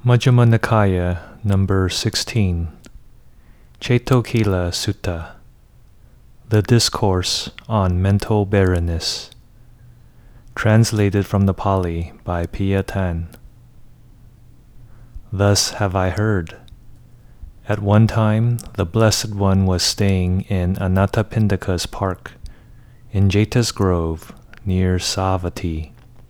Majjhima Nikaya, number 16, Cetokila Sutta, the Discourse on Mental Barrenness, translated from the Pali by Pia Tan. Thus have I heard. At one time, the Blessed One was staying in Anathapindika's park, in Jeta's grove, near Savatthi.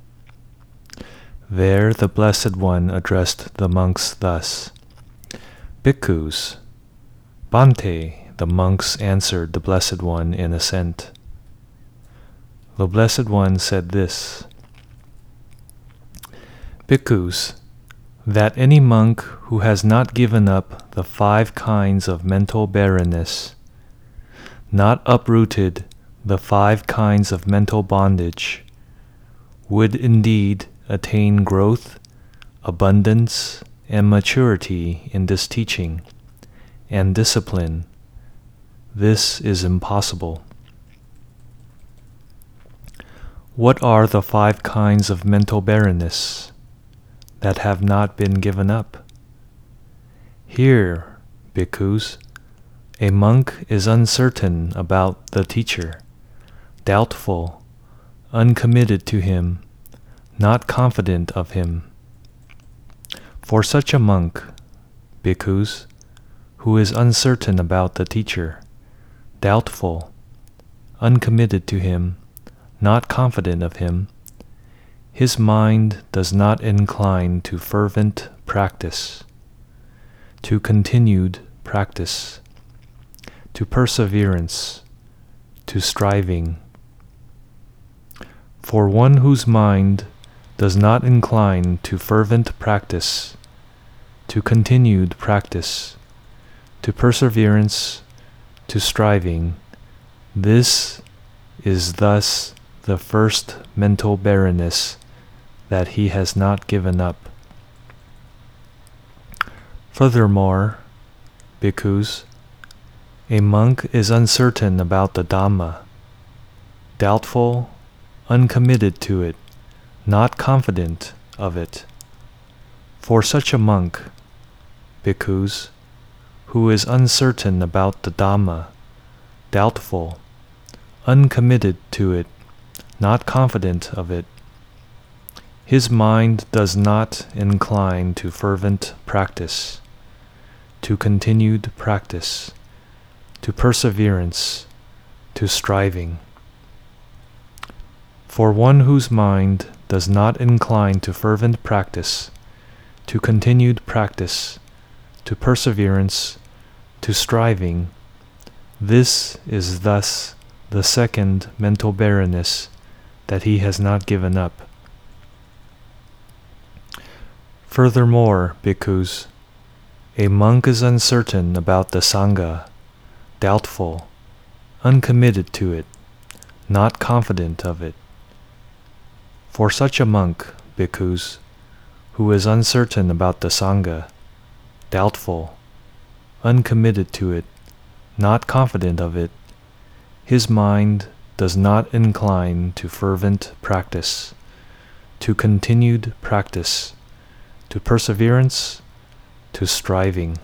There the Blessed One addressed the monks thus, Bhikkhus. Bhante, the monks answered the Blessed One in assent. The Blessed One said this, Bhikkhus, that any monk who has not given up the 5 kinds of mental barrenness, not uprooted the 5 kinds of mental bondage, would indeed attain growth, abundance, and maturity in this teaching and discipline. This is impossible. What are the 5 kinds of mental barrenness that have not been given up? Here, bhikkhus, a monk is uncertain about the teacher, doubtful, uncommitted to him, not confident of him. For such a monk, bhikkhus, who is uncertain about the teacher, doubtful, uncommitted to him, not confident of him, his mind does not incline to fervent practice, to continued practice, to perseverance, to striving. For one whose mind does not incline to fervent practice, to continued practice, to perseverance, to striving, this is thus the first mental barrenness that he has not given up. Furthermore, bhikkhus, a monk is uncertain about the Dhamma, doubtful, uncommitted to it, not confident of it. For such a monk, bhikkhus, who is uncertain about the Dhamma, doubtful, uncommitted to it, not confident of it, his mind does not incline to fervent practice, to continued practice, to perseverance, to striving. For one whose mind does not incline to fervent practice, to continued practice, to perseverance, to striving, this is thus the second mental barrenness that he has not given up. Furthermore, bhikkhus, a monk is uncertain about the Sangha, doubtful, uncommitted to it, not confident of it. For such a monk, bhikkhus, who is uncertain about the Sangha, doubtful, uncommitted to it, not confident of it, his mind does not incline to fervent practice, to continued practice, to perseverance, to striving.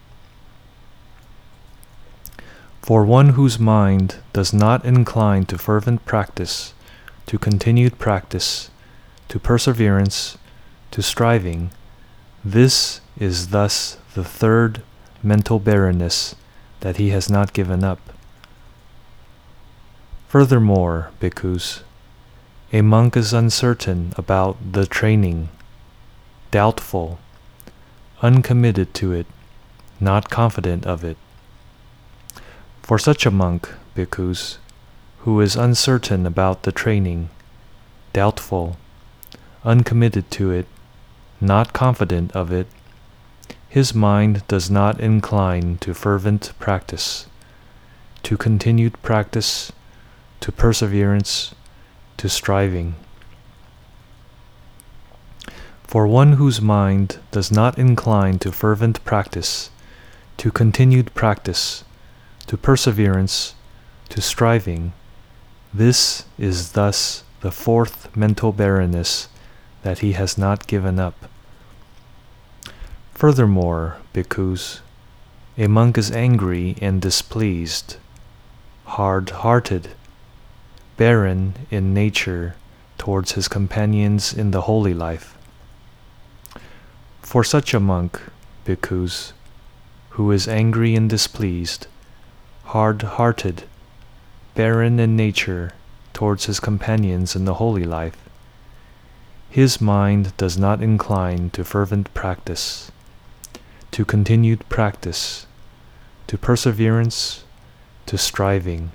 For one whose mind does not incline to fervent practice, to continued practice, to perseverance, to striving, this is thus the third mental barrenness that he has not given up. Furthermore, bhikkhus, a monk is uncertain about the training, doubtful, uncommitted to it, not confident of it. For such a monk, bhikkhus, who is uncertain about the training, doubtful, uncommitted to it, not confident of it, his mind does not incline to fervent practice, to continued practice, to perseverance, to striving. For one whose mind does not incline to fervent practice, to continued practice, to perseverance, to striving, this is thus the fourth mental barrenness that he has not given up. Furthermore, bhikkhus, a monk is angry and displeased, hard-hearted, barren in nature towards his companions in the holy life. For such a monk, bhikkhus, who is angry and displeased, hard-hearted, barren in nature towards his companions in the holy life, his mind does not incline to fervent practice, to continued practice, to perseverance, to striving.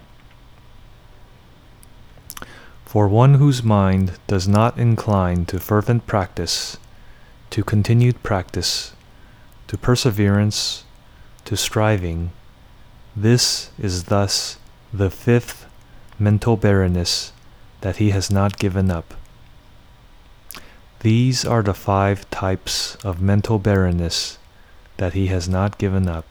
For one whose mind does not incline to fervent practice, to continued practice, to perseverance, to striving, this is thus the fifth mental barrenness that he has not given up. These are the 5 types of mental barrenness that he has not given up.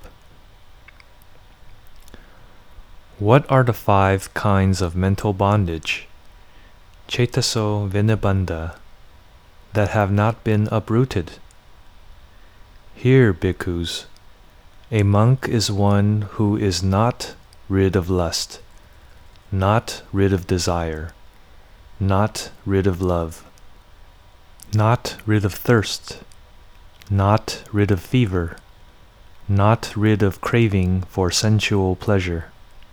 What are the 5 kinds of mental bondage, Cetaso Vinibandha, that have not been uprooted? Here, bhikkhus, a monk is one who is not rid of lust, not rid of desire, not rid of love, not rid of thirst, not rid of fever, not rid of craving for sensual pleasure.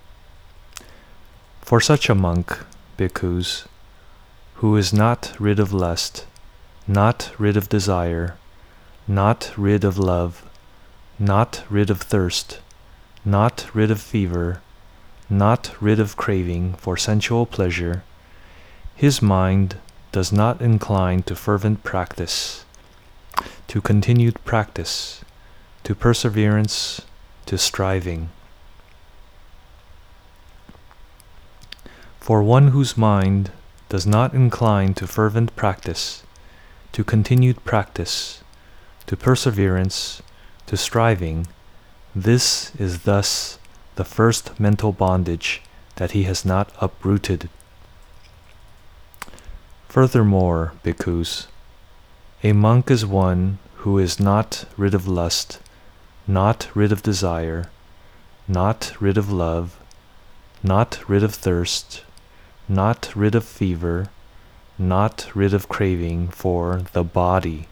For such a monk, bhikkhus, who is not rid of lust, not rid of desire, not rid of love, not rid of thirst, not rid of fever, not rid of craving for sensual pleasure, his mind does not incline to fervent practice, to continued practice, to perseverance, to striving. For one whose mind does not incline to fervent practice, to continued practice, to perseverance, to striving, this is thus the first mental bondage that he has not uprooted. Furthermore, bhikkhus, a monk is one who is not rid of lust, not rid of desire, not rid of love, not rid of thirst, not rid of fever, not rid of craving for the body.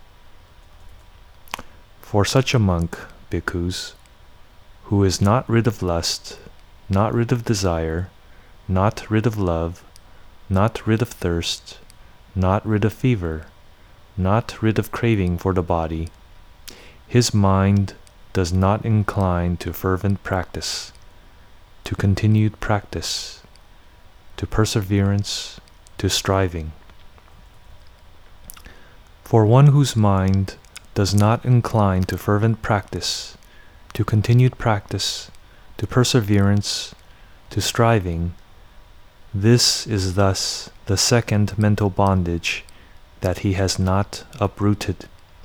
For such a monk, bhikkhus, who is not rid of lust, not rid of desire, not rid of love, not rid of thirst, not rid of fever, not rid of craving for the body, his mind does not incline to fervent practice, to continued practice, to perseverance, to striving. For one whose mind does not incline to fervent practice, to continued practice, to perseverance, to striving, this is thus the second mental bondage that he has not uprooted.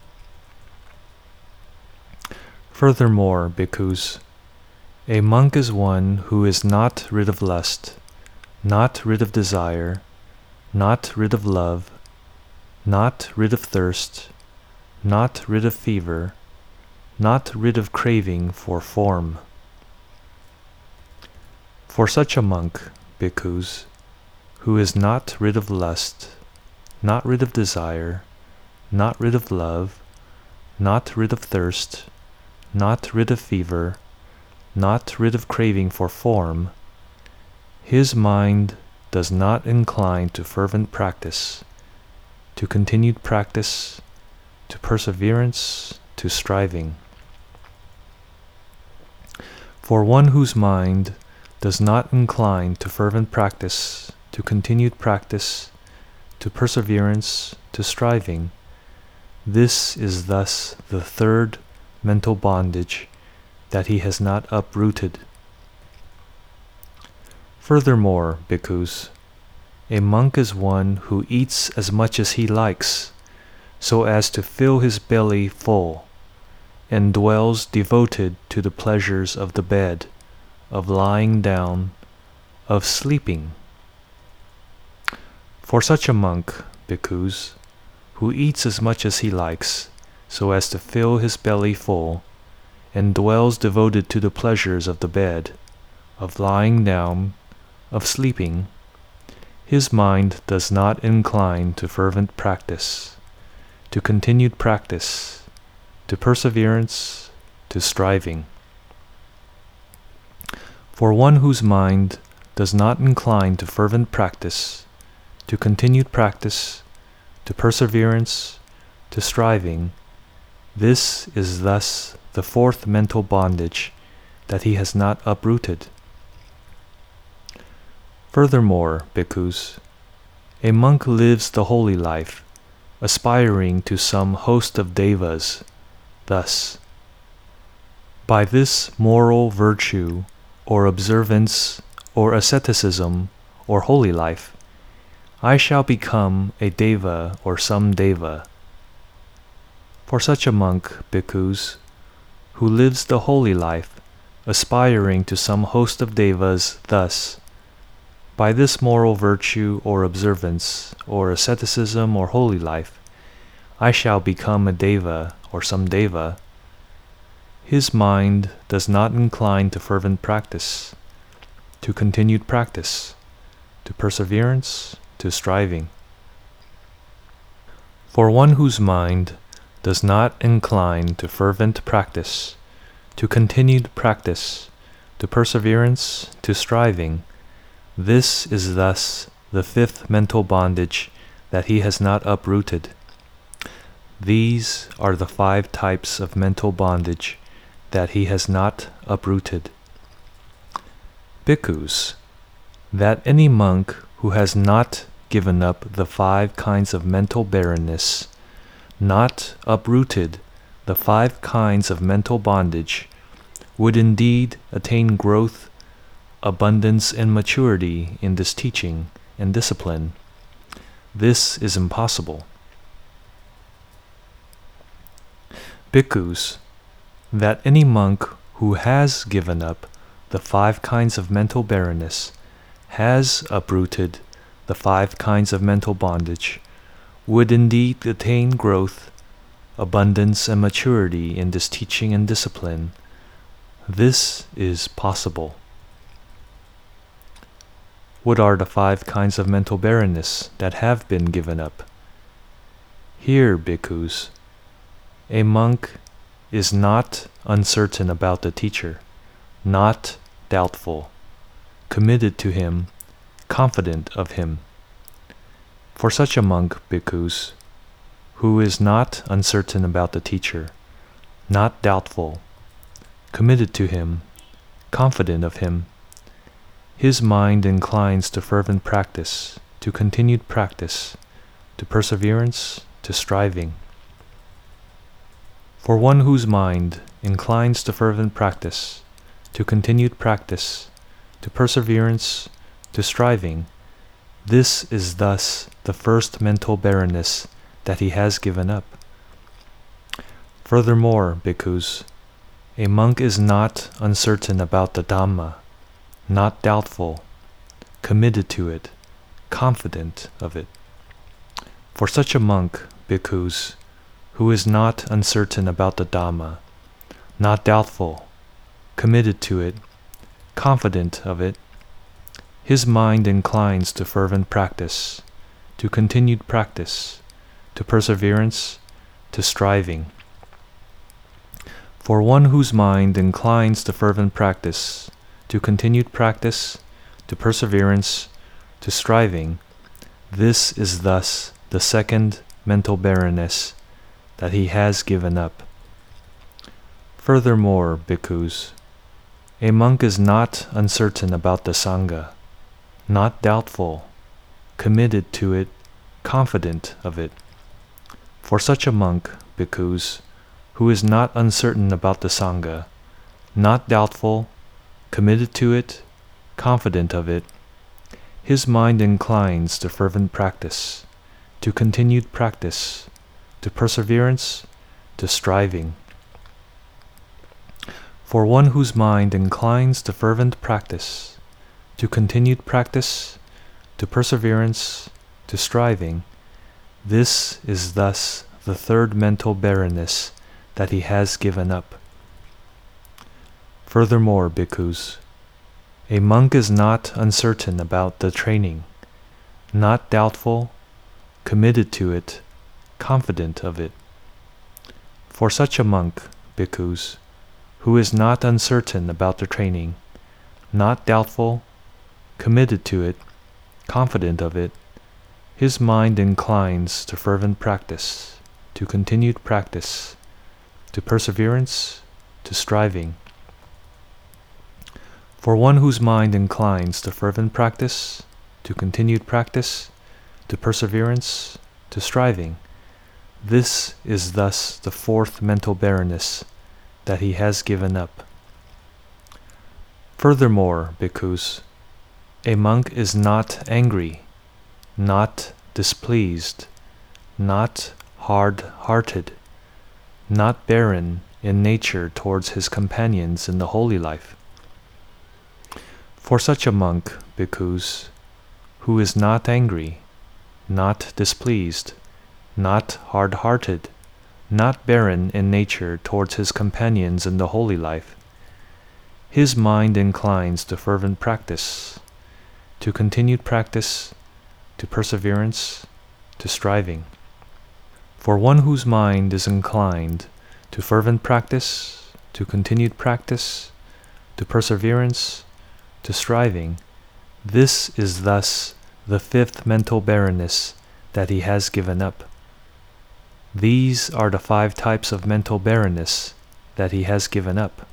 Furthermore, bhikkhus, a monk is one who is not rid of lust, not rid of desire, not rid of love, not rid of thirst, not rid of fever, not rid of craving for form. For such a monk, bhikkhus, who is not rid of lust, not rid of desire, not rid of love, not rid of thirst, not rid of fever, not rid of craving for form, his mind does not incline to fervent practice, to continued practice, to perseverance, to striving. For one whose mind does not incline to fervent practice, to continued practice, to perseverance, to striving, this is thus the third mental bondage that he has not uprooted. Furthermore, bhikkhus, a monk is one who eats as much as he likes, so as to fill his belly full, and dwells devoted to the pleasures of the bed, of lying down, of sleeping. For such a monk, bhikkhus, who eats as much as he likes, so as to fill his belly full, and dwells devoted to the pleasures of the bed, of lying down, of sleeping, his mind does not incline to fervent practice, to continued practice, to perseverance, to striving. For one whose mind does not incline to fervent practice, to continued practice, to perseverance, to striving, this is thus the fourth mental bondage that he has not uprooted. Furthermore, bhikkhus, a monk lives the holy life, aspiring to some host of devas, thus: by this moral virtue, or observance, or asceticism, or holy life, I shall become a deva or some deva. For such a monk, bhikkhus, who lives the holy life, aspiring to some host of devas, thus: by this moral virtue or observance, or asceticism or holy life, I shall become a deva or some deva. His mind does not incline to fervent practice, to continued practice, to perseverance, to striving. For one whose mind does not incline to fervent practice, to continued practice, to perseverance, to striving, this is thus the fifth mental bondage that he has not uprooted. These are the 5 types of mental bondage that he has not uprooted. Bhikkhus, that any monk who has not given up the 5 kinds of mental barrenness, not uprooted the 5 kinds of mental bondage, would indeed attain growth, abundance, and maturity in this teaching and discipline. This is impossible. Bhikkhus, that any monk who has given up the 5 kinds of mental barrenness, has uprooted the 5 kinds of mental bondage, would indeed attain growth, abundance, and maturity in this teaching and discipline. This is possible. What are the 5 kinds of mental barrenness that have been given up? Here, bhikkhus, a monk is not uncertain about the teacher, not doubtful, committed to him, confident of him. For such a monk, bhikkhus, who is not uncertain about the teacher, not doubtful, committed to him, confident of him, his mind inclines to fervent practice, to continued practice, to perseverance, to striving. For one whose mind inclines to fervent practice, to continued practice, to perseverance, to striving, this is thus the first mental barrenness that he has given up. Furthermore, bhikkhus, a monk is not uncertain about the Dhamma, not doubtful, committed to it, confident of it. For such a monk, bhikkhus, who is not uncertain about the Dhamma, not doubtful, committed to it, confident of it, his mind inclines to fervent practice, to continued practice, to perseverance, to striving. For one whose mind inclines to fervent practice, to continued practice, to perseverance, to striving, this is thus the second mental barrenness that he has given up. Furthermore, bhikkhus, a monk is not uncertain about the Sangha, not doubtful, committed to it, confident of it. For such a monk, bhikkhus, who is not uncertain about the Sangha, not doubtful, committed to it, confident of it, his mind inclines to fervent practice, to continued practice, to perseverance, to striving. For one whose mind inclines to fervent practice, to continued practice, to perseverance, to striving, this is thus the third mental barrenness that he has given up. Furthermore, bhikkhus, a monk is not uncertain about the training, not doubtful, committed to it, confident of it. For such a monk, bhikkhus, who is not uncertain about the training, not doubtful, committed to it, confident of it, his mind inclines to fervent practice, to continued practice, to perseverance, to striving. For one whose mind inclines to fervent practice, to continued practice, to perseverance, to striving, this is thus the fourth mental barrenness that he has given up. Furthermore, bhikkhus, a monk is not angry, not displeased, not hard-hearted, not barren in nature towards his companions in the holy life. For such a monk, bhikkhus, who is not angry, not displeased, not hard-hearted, not barren in nature towards his companions in the holy life, his mind inclines to fervent practice, to continued practice, to perseverance, to striving. For one whose mind is inclined to fervent practice, to continued practice, to perseverance, to striving, this is thus the fifth mental barrenness that he has given up. These are the 5 types of mental barrenness that he has given up.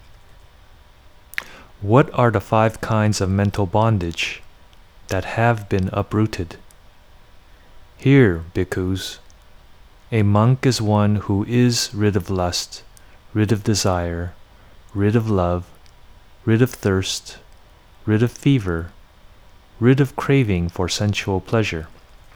What are the 5 kinds of mental bondage that have been uprooted? Here, bhikkhus, a monk is one who is rid of lust, rid of desire, rid of love, rid of thirst, rid of fever, rid of craving for sensual pleasure.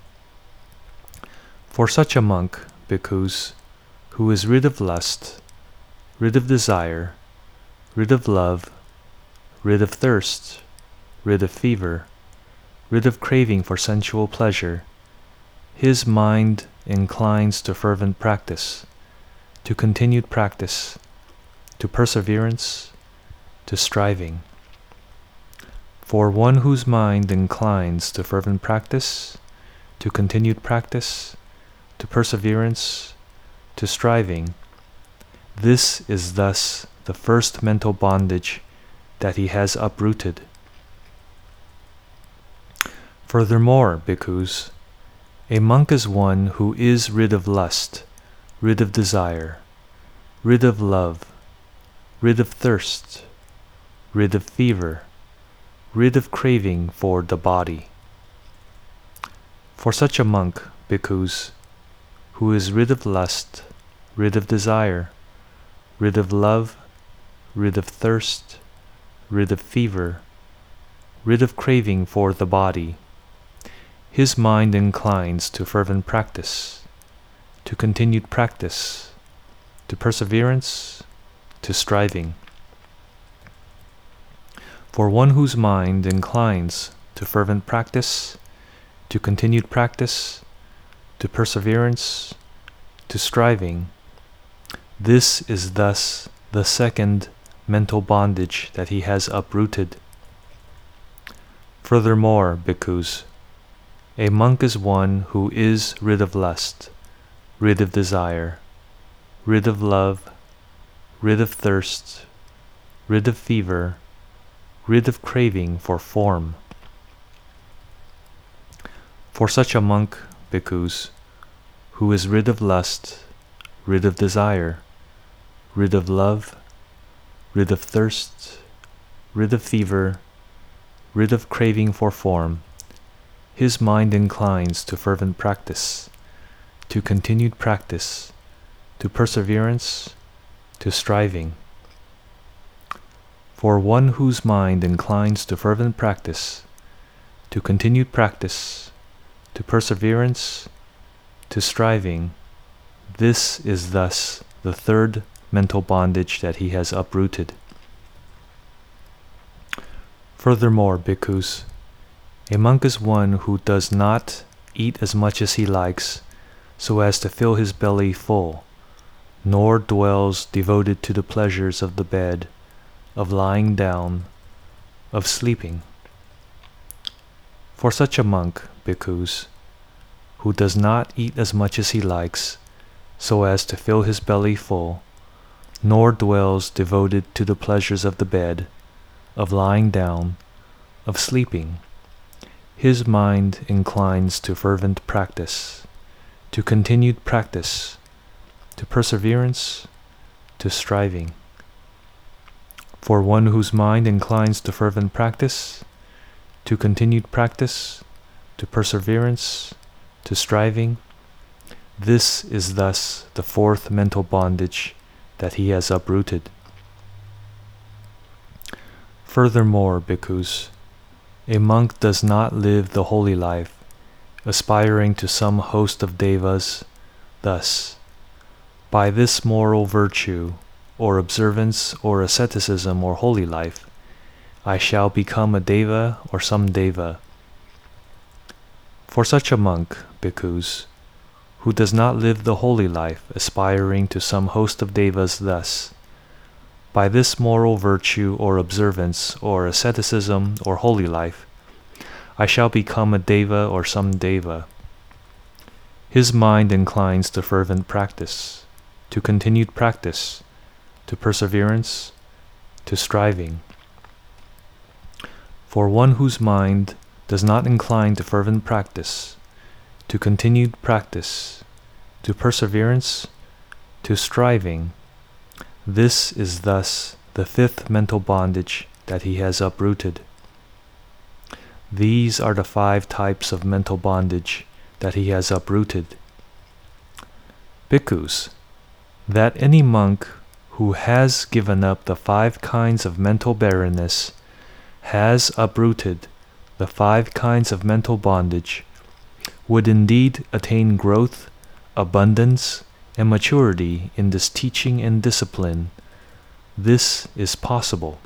For such a monk, bhikkhus, who is rid of lust, rid of desire, rid of love, rid of thirst, rid of fever, rid of craving for sensual pleasure, his mind inclines to fervent practice, to continued practice, to perseverance, to striving. For one whose mind inclines to fervent practice, to continued practice, to perseverance, to striving, this is thus the first mental bondage that he has uprooted. Furthermore, bhikkhus, a monk is one who is rid of lust, rid of desire, rid of love, rid of thirst, rid of fever, rid of craving for the body. For such a monk, bhikkhus, who is rid of lust, rid of desire, rid of love, rid of thirst, rid of fever, rid of craving for the body, his mind inclines to fervent practice, to continued practice, to perseverance, to striving. For one whose mind inclines to fervent practice, to continued practice, to perseverance, to striving, this is thus the second mental bondage that he has uprooted. Furthermore, bhikkhus, a monk is one who is rid of lust, rid of desire, rid of love, rid of thirst, rid of fever, rid of craving for form. For such a monk, bhikkhus, who is rid of lust, rid of desire, rid of love, rid of thirst, rid of fever, rid of craving for form, his mind inclines to fervent practice, to continued practice, to perseverance, to striving. For one whose mind inclines to fervent practice, to continued practice, to perseverance, to striving, this is thus the third mental bondage that he has uprooted. Furthermore, bhikkhus, a monk is one who does not eat as much as he likes, so as to fill his belly full, nor dwells devoted to the pleasures of the bed, of lying down, of sleeping. For such a monk, bhikkhus, who does not eat as much as he likes, so as to fill his belly full, nor dwells devoted to the pleasures of the bed, of lying down, of sleeping, his mind inclines to fervent practice, to continued practice, to perseverance, to striving. For one whose mind inclines to fervent practice, to continued practice, to perseverance, to striving, this is thus the fourth mental bondage that he has uprooted. Furthermore, bhikkhus, a monk does not live the holy life, aspiring to some host of devas, thus, by this moral virtue, or observance, or asceticism, or holy life, I shall become a deva or some deva. For such a monk, bhikkhus, who does not live the holy life, aspiring to some host of devas, thus, by this moral virtue, or observance, or asceticism, or holy life, I shall become a deva or some deva. His mind inclines to fervent practice, to continued practice, to perseverance, to striving. For one whose mind does not incline to fervent practice, to continued practice, to perseverance, to striving, this is thus the fifth mental bondage that he has uprooted. These are the 5 types of mental bondage that he has uprooted. Bhikkhus, that any monk who has given up the 5 kinds of mental barrenness has uprooted the 5 kinds of mental bondage would indeed attain growth, abundance, and maturity in this teaching and discipline. This is possible.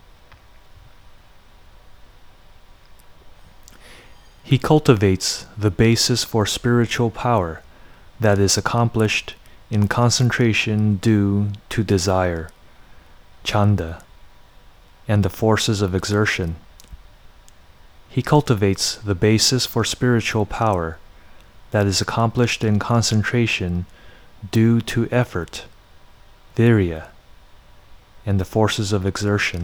He cultivates the basis for spiritual power that is accomplished in concentration due to desire, chanda, and the forces of exertion. He cultivates the basis for spiritual power that is accomplished in concentration due to effort, virya, and the forces of exertion.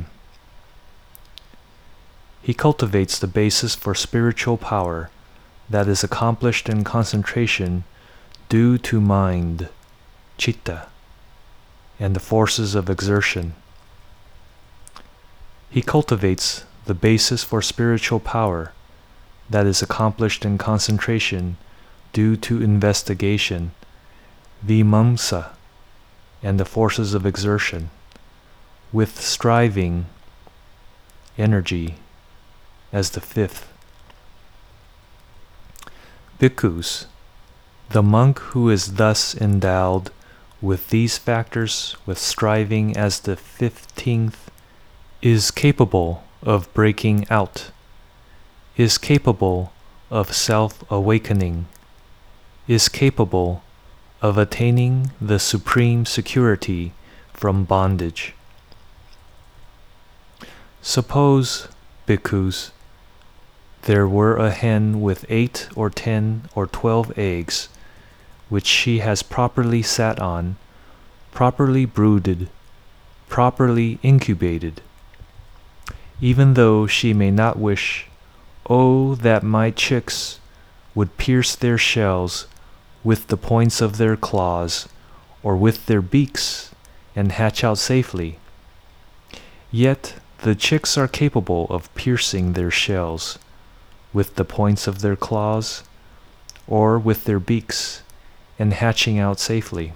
He cultivates the basis for spiritual power that is accomplished in concentration due to mind, citta, and the forces of exertion. He cultivates the basis for spiritual power that is accomplished in concentration due to investigation, vimamsa, and the forces of exertion, with striving, energy, as the 5th. Bhikkhus, the monk who is thus endowed with these factors, with striving as the 15th, is capable of breaking out, is capable of self-awakening, is capable of attaining the supreme security from bondage. Suppose, bhikkhus, there were a hen with 8 or 10 or 12 eggs, which she has properly sat on, properly brooded, properly incubated. Even though she may not wish, oh, that my chicks would pierce their shells with the points of their claws, or with their beaks, and hatch out safely. Yet the chicks are capable of piercing their shells with the points of their claws, or with their beaks, and hatching out safely.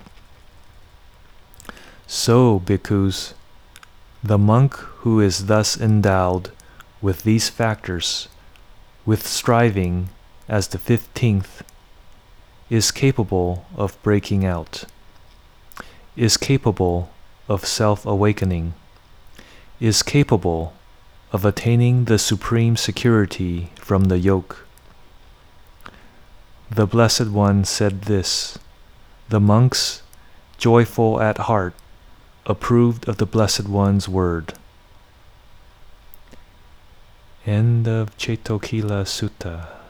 So, bhikkhus, the monk who is thus endowed with these factors, with striving as the 15th, is capable of breaking out, is capable of self-awakening, is capable of attaining the supreme security from the yoke. The Blessed One said this The monks, joyful at heart, approved of the Blessed One's word. End of Cetokila Sutta.